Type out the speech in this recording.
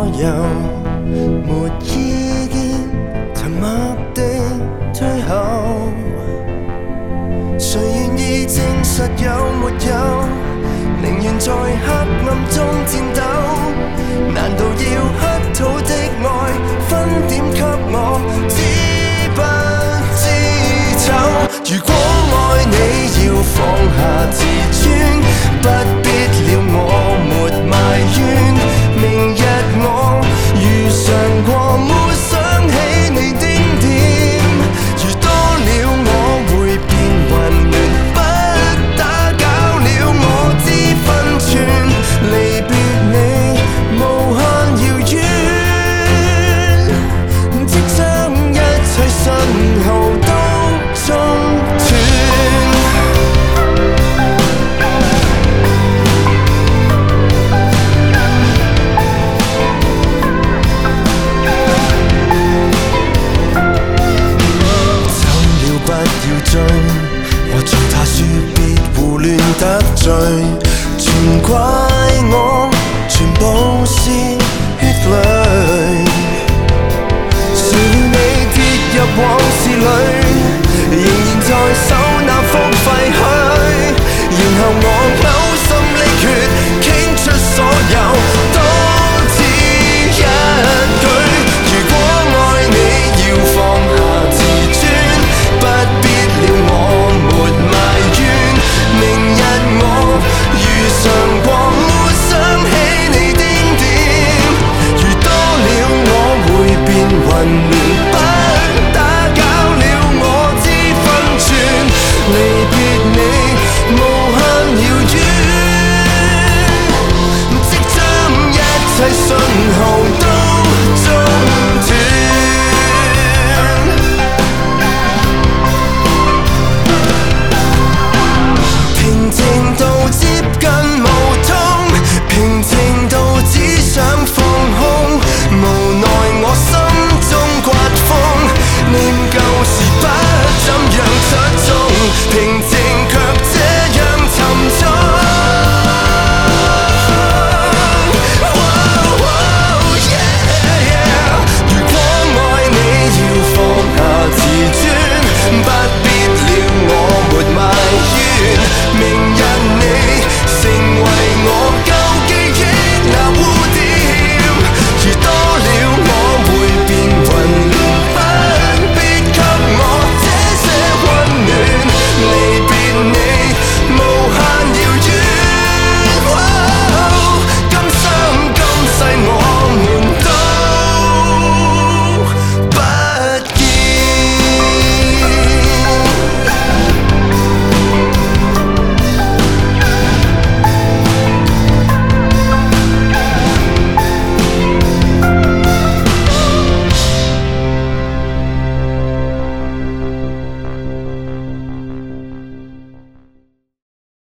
右，沒意見，沉默地退後。誰願意證實有沒有？寧願在黑暗中戰鬥。難道要乞討的愛分點給我？知不知醜？如果愛你，要放下自尊，不必了我沒埋怨。明日我如常過，沒想起你丁點。如多了我會變混亂，不打攪了我知分寸。離別你無限遙遠，即將一切信號都中斷。我像他說別胡亂得罪，全怪我全部是血淚。誰料你跌入往事裏，仍然在手那幅廢墟，然後我嘔心瀝血傾出所有，都只一句：如果愛你，要放下自尊，不必了我沒埋怨。明日我如常過，沒想起你丁點。如多了我會變混亂，不打攪了我知分寸。離別你無限遙遠，即將一切